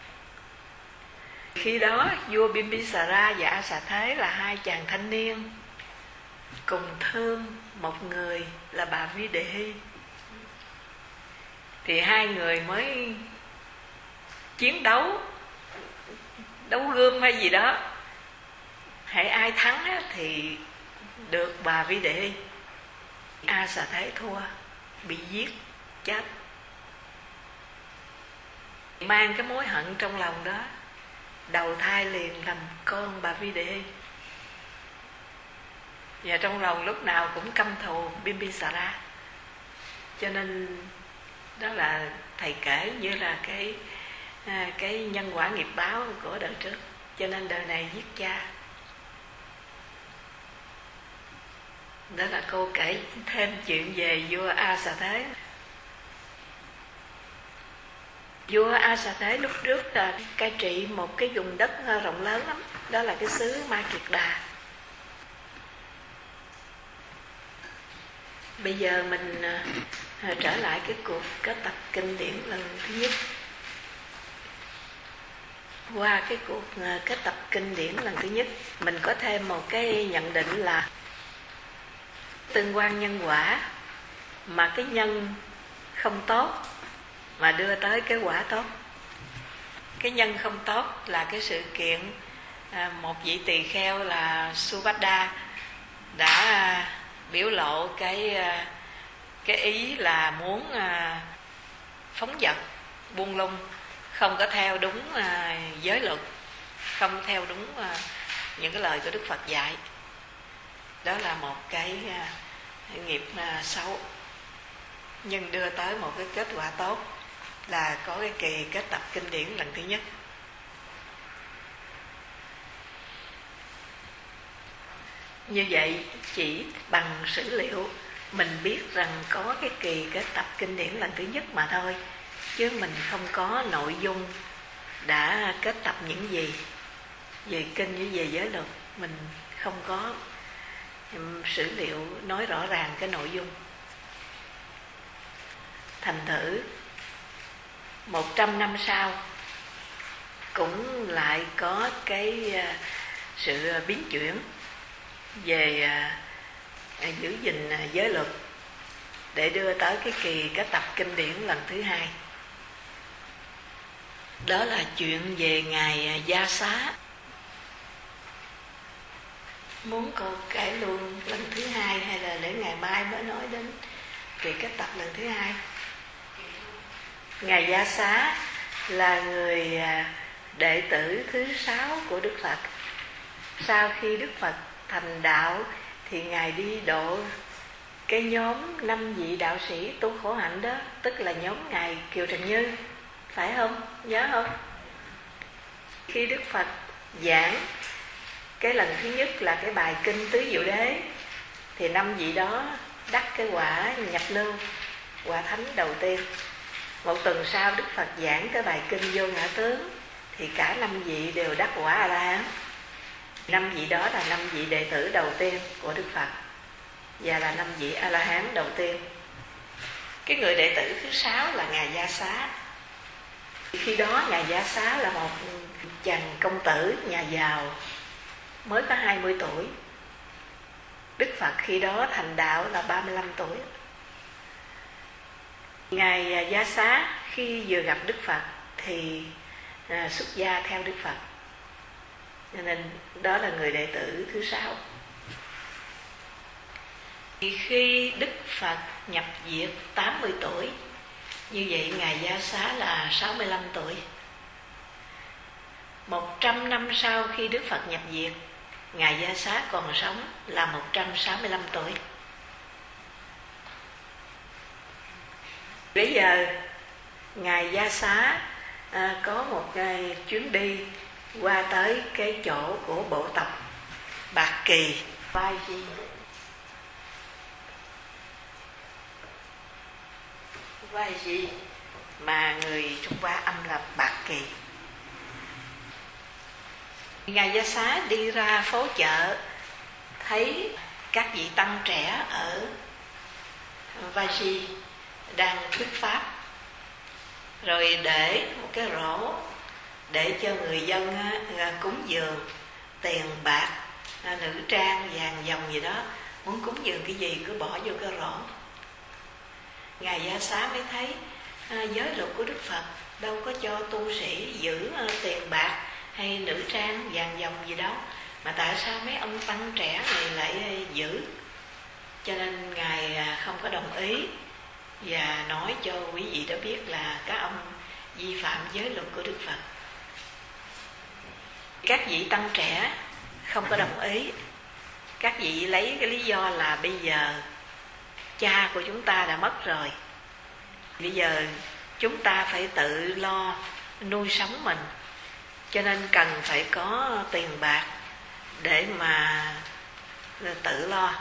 Khi đó vua Bimbisara và A Xà Thế là hai chàng thanh niên cùng thương một người là bà Vi Đề Hy. Thì hai người mới chiến đấu gươm hay gì đó, hễ ai thắng thì được bà Vi Đề Hy. A Xà Thế thua, bị giết chết, mang cái mối hận trong lòng đó, đầu thai liền làm con bà Vi Đề Hy, và trong lòng lúc nào cũng căm thù Bimbisara. Cho nên đó là thầy kể như là cái nhân quả nghiệp báo của đời trước, cho nên đời này giết cha. Đó là cô kể thêm chuyện về vua A Xà Thế. Vua A Xà Thế lúc trước là cai trị một cái vùng đất rộng lớn lắm, đó là cái xứ Ma Kiệt Đà. Bây giờ mình trở lại cái cuộc kết tập kinh điển lần thứ nhất. Qua cái cuộc kết tập kinh điển lần thứ nhất, mình có thêm một cái nhận định là tương quan nhân quả, mà cái nhân không tốt mà đưa tới cái quả tốt. Cái nhân không tốt là cái sự kiện một vị tỳ kheo là Subhadda đã biểu lộ cái ý là muốn phóng dật, buông lung, không có theo đúng giới luật, không theo đúng những cái lời của Đức Phật dạy. Đó là một cái nghiệp xấu, nhưng đưa tới một cái kết quả tốt là có cái kỳ kết tập kinh điển lần thứ nhất. Như vậy chỉ bằng sử liệu mình biết rằng có cái kỳ kết tập kinh điển lần thứ nhất mà thôi, chứ mình không có nội dung đã kết tập những gì về kinh với về giới luật. Mình không có sử liệu nói rõ ràng cái nội dung. Thành thử 100 năm sau cũng lại có cái sự biến chuyển về giữ gìn giới luật để đưa tới cái kỳ kết tập kinh điển lần thứ hai. Đó là chuyện về ngài Gia Xá. Muốn cô kể luôn lần thứ hai hay là để ngày mai mới nói đến kỳ kết tập lần thứ hai? Ngài Gia Xá là người đệ tử thứ 6 của Đức Phật. Sau khi Đức Phật thành đạo thì ngài đi độ cái nhóm 5 vị đạo sĩ tu khổ hạnh đó, tức là nhóm ngài Kiều Trần Như, phải không? Nhớ không? Khi Đức Phật giảng cái lần thứ nhất là cái bài kinh Tứ Diệu Đế, thì 5 vị đó đắc cái quả nhập lưu, quả thánh đầu tiên. Một tuần sau Đức Phật giảng cái bài kinh Vô Ngã Tướng, thì cả 5 vị đều đắc quả A-la-hán. 5 vị đó là 5 vị đệ tử đầu tiên của Đức Phật, và là 5 vị A-la-hán đầu tiên. Cái người đệ tử thứ 6 là ngài Gia Xá. Khi đó ngài Gia Xá là một chàng công tử nhà giàu, mới có 20 tuổi. Đức Phật khi đó thành đạo là 35 tuổi. Ngài Gia Xá khi vừa gặp Đức Phật thì xuất gia theo Đức Phật, cho nên đó là người đệ tử thứ 6. Thì khi Đức Phật nhập diệt 80 tuổi, như vậy ngài Gia Xá là 65 tuổi. 100 năm sau khi Đức Phật nhập diệt, ngài Gia Xá còn sống là 165 tuổi. Bây giờ ngài Gia Xá có một chuyến đi qua tới cái chỗ của bộ tộc Bạc Kỳ, Vai Di. Vai Di mà người Trung Hoa âm là Bạc Kỳ. Ngài Gia Xá đi ra phố chợ, thấy các vị tăng trẻ ở Vaji đang thuyết pháp, rồi để một cái rổ để cho người dân cúng dường tiền bạc, nữ trang, vàng dòng gì đó, muốn cúng dường cái gì cứ bỏ vô cái rổ. Ngài Gia Xá mới thấy giới luật của Đức Phật đâu có cho tu sĩ giữ tiền bạc hay nữ trang vàng dòng gì đâu, mà tại sao mấy ông tăng trẻ này lại giữ? Cho nên Ngài không có đồng ý và nói cho quý vị đã biết là các ông vi phạm giới luật của Đức Phật. Các vị tăng trẻ không có đồng ý. Các vị lấy cái lý do là bây giờ cha của chúng ta đã mất rồi, bây giờ chúng ta phải tự lo nuôi sống mình, cho nên cần phải có tiền bạc để mà tự lo.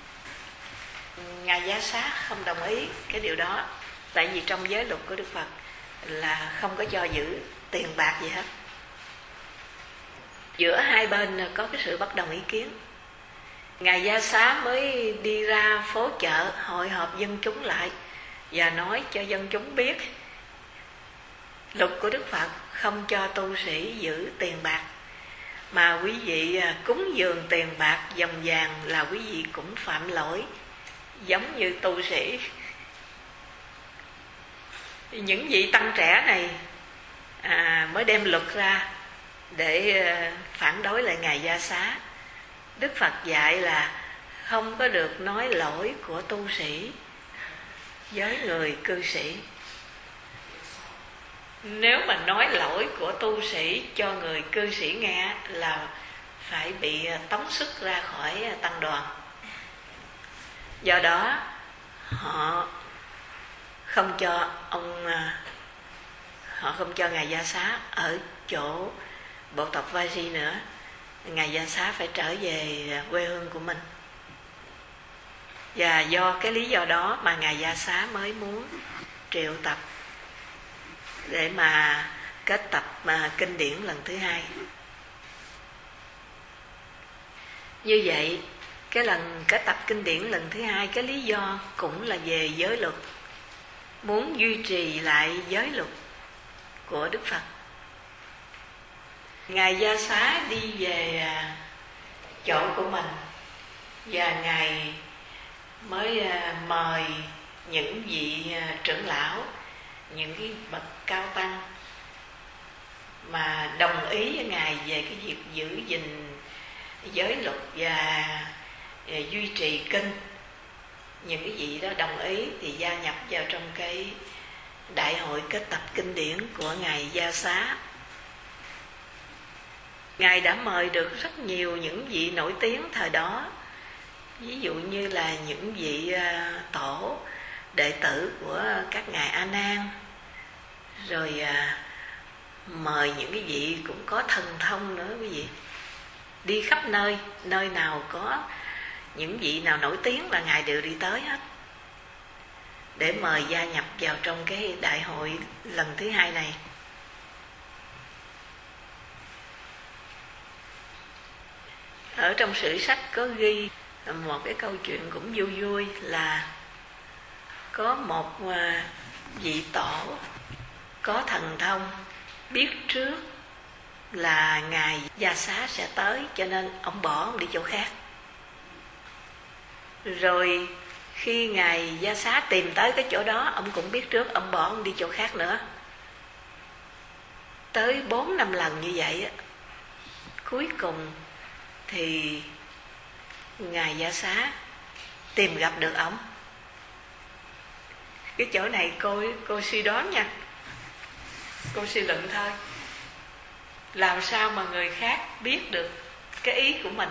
Ngài Gia Xá không đồng ý cái điều đó, tại vì trong giới luật của Đức Phật là không có cho giữ tiền bạc gì hết. Giữa hai bên có cái sự bất đồng ý kiến. Ngài Gia Xá mới đi ra phố chợ hội họp dân chúng lại và nói cho dân chúng biết luật của Đức Phật không cho tu sĩ giữ tiền bạc, mà quý vị cúng dường tiền bạc dòng vàng là quý vị cũng phạm lỗi giống như tu sĩ. Những vị tăng trẻ này mới đem luật ra để phản đối lại Ngài Gia Xá. Đức Phật dạy là không có được nói lỗi của tu sĩ với người cư sĩ. Nếu mà nói lỗi của tu sĩ cho người cư sĩ nghe là phải bị tống xuất ra khỏi tăng đoàn. Do đó họ không cho Ngài Gia Xá ở chỗ bộ tộc Vaji nữa. Ngài Gia Xá phải trở về quê hương của mình. Và do cái lý do đó mà Ngài Gia Xá mới muốn triệu tập để mà kết tập kinh điển lần thứ hai. Như vậy, cái lần kết tập kinh điển lần thứ hai, cái lý do cũng là về giới luật, muốn duy trì lại giới luật của Đức Phật. Ngài Gia Xá đi về chỗ của mình và Ngài mới mời những vị trưởng lão, những cái bậc cao tăng mà đồng ý với Ngài về cái việc giữ gìn giới luật và duy trì kinh. Những cái vị đó đồng ý thì gia nhập vào trong cái đại hội kết tập kinh điển của Ngài Gia Xá. Ngài đã mời được rất nhiều những vị nổi tiếng thời đó, ví dụ như là những vị tổ đệ tử của các ngài A Nan, rồi mời những cái vị cũng có thần thông nữa quý vị. Đi khắp nơi, nơi nào có những vị nào nổi tiếng là Ngài đều đi tới hết, để mời gia nhập vào trong cái đại hội lần thứ hai này. Ở trong sử sách có ghi một cái câu chuyện cũng vui vui, là có một vị tổ có thần thông biết trước là Ngài Gia Xá sẽ tới, cho nên ông bỏ ông đi chỗ khác. Rồi khi Ngài Gia Xá tìm tới cái chỗ đó, ông cũng biết trước, ông bỏ ông đi chỗ khác nữa. Tới 4-5 lần như vậy, cuối cùng thì Ngài Gia Xá tìm gặp được ông. Cái chỗ này cô suy đoán nha, cô suy luận thôi. Làm sao mà người khác biết được cái ý của mình?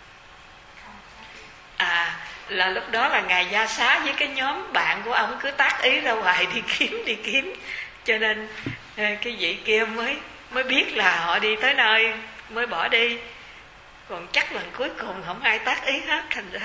Là lúc đó là Ngài Gia Xá với cái nhóm bạn của ông cứ tác ý ra ngoài đi kiếm, cho nên cái vị kia mới biết là họ đi tới nơi mới bỏ đi. Còn chắc lần cuối cùng không ai tác ý hết,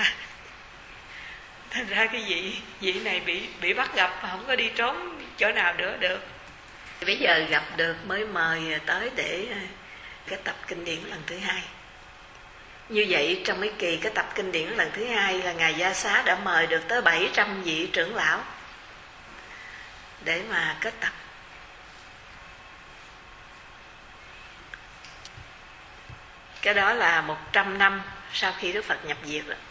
thành ra cái vị này bị bắt gặp mà không có đi trốn chỗ nào nữa được. Bây giờ gặp được mới mời tới để cái tập kinh điển lần thứ hai. Như vậy trong cái kỳ cái tập kinh điển lần thứ hai là Ngài Gia Xá đã mời được tới 700 vị trưởng lão để mà kết tập. Cái đó là 100 năm sau khi Đức Phật nhập diệt rồi.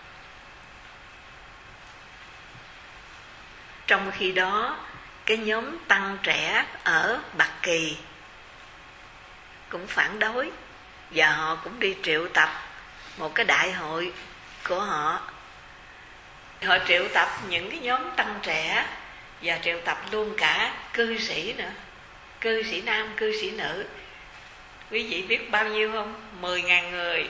Trong khi đó, cái nhóm tăng trẻ ở Bạc Kỳ cũng phản đối, và họ cũng đi triệu tập một cái đại hội của họ. Họ triệu tập những cái nhóm tăng trẻ và triệu tập luôn cả cư sĩ nữa, cư sĩ nam, cư sĩ nữ. Quý vị biết bao nhiêu không? 10.000 người.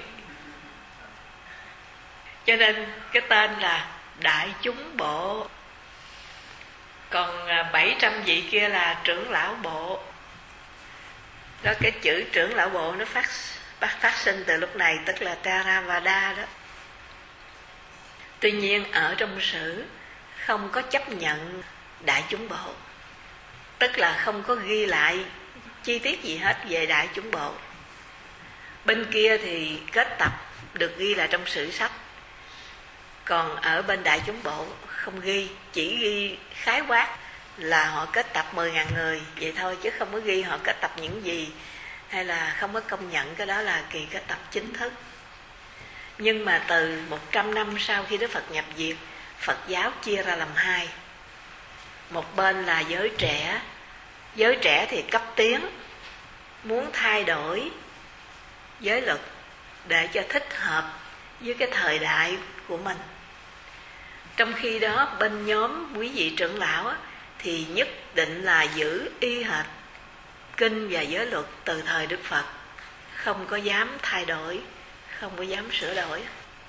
Cho nên cái tên là Đại Chúng Bộ. Còn 700 vị kia là trưởng lão bộ. Đó, cái chữ trưởng lão bộ nó phát sinh từ lúc này, tức là Theravada đó. Tuy nhiên ở trong sử không có chấp nhận Đại Chúng Bộ, tức là không có ghi lại chi tiết gì hết về Đại Chúng Bộ. Bên kia thì kết tập được ghi là trong sử sách, còn ở bên Đại Chúng Bộ không ghi, chỉ ghi khái quát là họ kết tập 10.000 người vậy thôi, chứ không có ghi họ kết tập những gì, hay là không có công nhận cái đó là kỳ kết tập chính thức. Nhưng mà từ 100 năm sau khi Đức Phật nhập diệt, Phật giáo chia ra làm hai. Một bên là giới trẻ. Giới trẻ thì cấp tiến, muốn thay đổi giới luật để cho thích hợp với cái thời đại của mình. Trong khi đó bên nhóm quý vị trưởng lão thì nhất định là giữ y hệt kinh và giới luật từ thời Đức Phật, không có dám thay đổi, không có dám sửa đổi.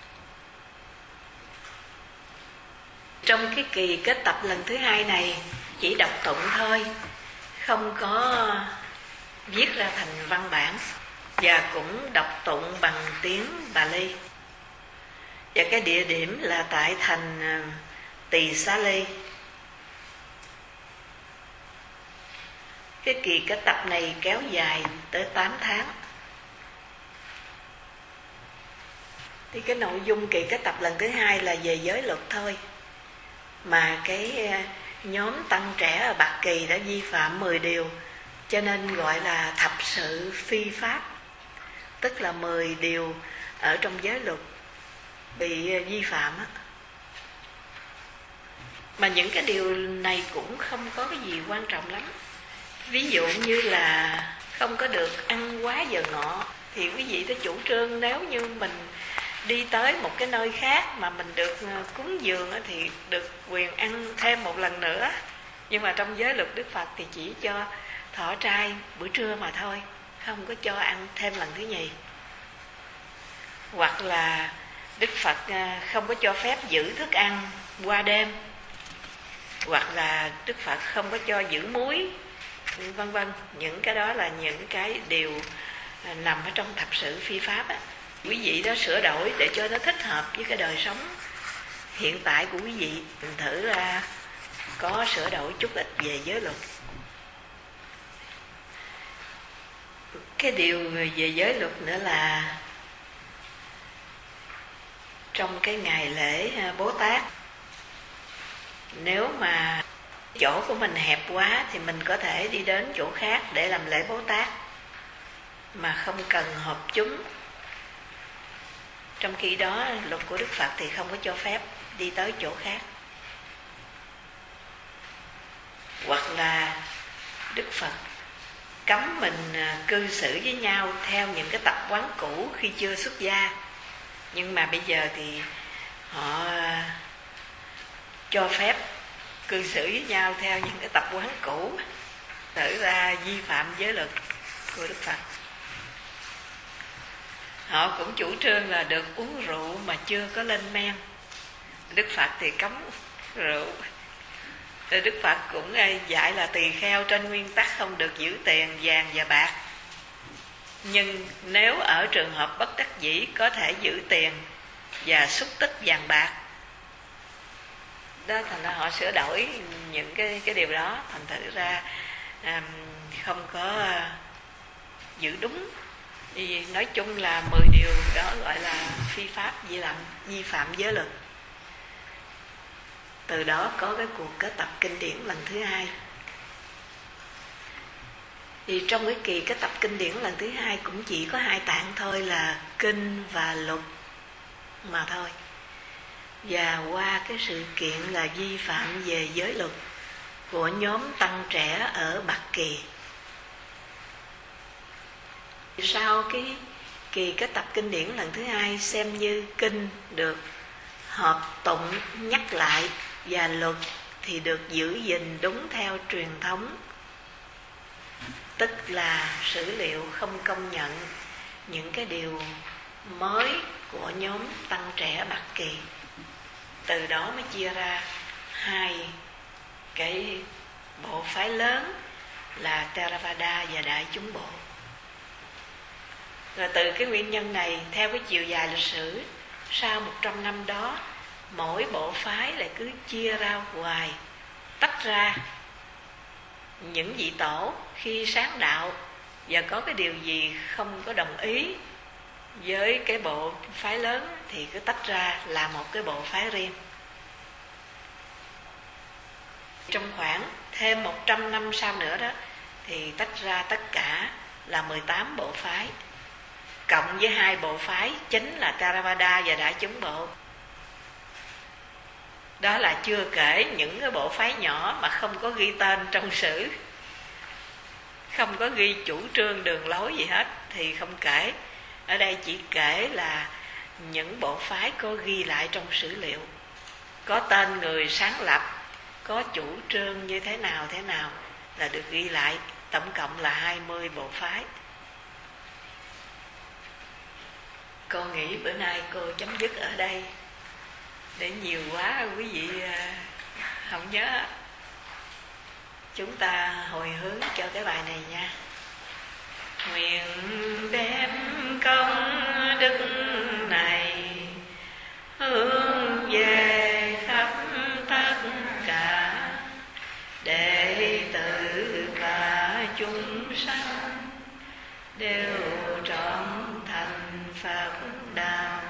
Trong cái kỳ kết tập lần thứ hai này chỉ đọc tụng thôi, không có viết ra thành văn bản, và cũng đọc tụng bằng tiếng Bali. Và cái địa điểm là tại thành Tỳ Xá Ly. Cái kỳ kết tập này kéo dài tới 8 tháng. Thì cái nội dung kỳ kết tập lần thứ hai là về giới luật thôi, mà cái nhóm tăng trẻ ở Bạc Kỳ đã vi phạm 10 điều, cho nên gọi là thập sự phi pháp, tức là 10 điều ở trong giới luật bị vi phạm á. Mà những cái điều này cũng không có cái gì quan trọng lắm. Ví dụ như là không có được ăn quá giờ ngọ, thì quý vị có chủ trương nếu như mình đi tới một cái nơi khác mà mình được cúng dường thì được quyền ăn thêm một lần nữa. Nhưng mà trong giới luật Đức Phật thì chỉ cho thọ trai bữa trưa mà thôi, không có cho ăn thêm lần thứ nhì. Hoặc là Đức Phật không có cho phép giữ thức ăn qua đêm, hoặc là Đức Phật không có cho giữ muối, vân vân. Những cái đó là những cái điều nằm ở trong thập sự phi pháp á. Quý vị đó sửa đổi để cho nó thích hợp với cái đời sống hiện tại của quý vị. Mình thử ra có sửa đổi chút ít về giới luật. Cái điều về giới luật nữa là trong cái ngày lễ Bố Tát, nếu mà chỗ của mình hẹp quá thì mình có thể đi đến chỗ khác để làm lễ Bố Tát mà không cần họp chúng. Trong khi đó luật của Đức Phật thì không có cho phép đi tới chỗ khác. Hoặc là Đức Phật cấm mình cư xử với nhau theo những cái tập quán cũ khi chưa xuất gia, nhưng mà bây giờ thì họ cho phép cư xử với nhau theo những cái tập quán cũ, tự ra vi phạm giới luật của Đức Phật. Họ cũng chủ trương là được uống rượu mà chưa có lên men. Đức Phật thì cấm rượu. Đức Phật cũng dạy là tỳ kheo trên nguyên tắc không được giữ tiền vàng và bạc, nhưng nếu ở trường hợp bất đắc dĩ có thể giữ tiền và xúc tích vàng bạc. Đó, thành ra họ sửa đổi những cái điều đó, thành thử ra không có giữ đúng Thì nói chung là 10 điều đó gọi là phi pháp, vi phạm giới luật. Từ đó có cái cuộc kết tập kinh điển lần thứ hai. Thì trong cái kỳ kết tập kinh điển lần thứ hai cũng chỉ có 2 tạng thôi, là kinh và luật mà thôi. Và qua cái sự kiện là vi phạm về giới luật của nhóm tăng trẻ ở Bạc Kỳ, sau cái kỳ kết tập kinh điển lần thứ hai, xem như kinh được hợp tụng nhắc lại và luật thì được giữ gìn đúng theo truyền thống, tức là sử liệu không công nhận những cái điều mới của nhóm tăng trẻ Bạc Kỳ. Từ đó mới chia ra 2 cái bộ phái lớn là Theravada và Đại chúng bộ. Rồi từ cái nguyên nhân này, theo cái chiều dài lịch sử, sau 100 năm đó, mỗi bộ phái lại cứ chia ra hoài, tách ra. Những vị tổ khi sáng đạo và có cái điều gì không có đồng ý với cái bộ phái lớn thì cứ tách ra là một cái bộ phái riêng. Trong khoảng thêm 100 năm sau nữa đó thì tách ra tất cả là 18 bộ phái, cộng với 2 bộ phái chính là Theravada và Đại chúng bộ. Đó là chưa kể những cái bộ phái nhỏ mà không có ghi tên trong sử, không có ghi chủ trương đường lối gì hết thì không kể. Ở đây chỉ kể là những bộ phái có ghi lại trong sử liệu, có tên người sáng lập, có chủ trương như thế nào là được ghi lại. Tổng cộng là 20 bộ phái. Cô nghĩ bữa nay cô chấm dứt ở đây, để nhiều quá quý vị không nhớ. Chúng ta hồi hướng cho cái bài này nha. Nguyện đem công đức này hướng về khắp tất cả đệ tử và chúng sanh đều trọn thành Phật đạo.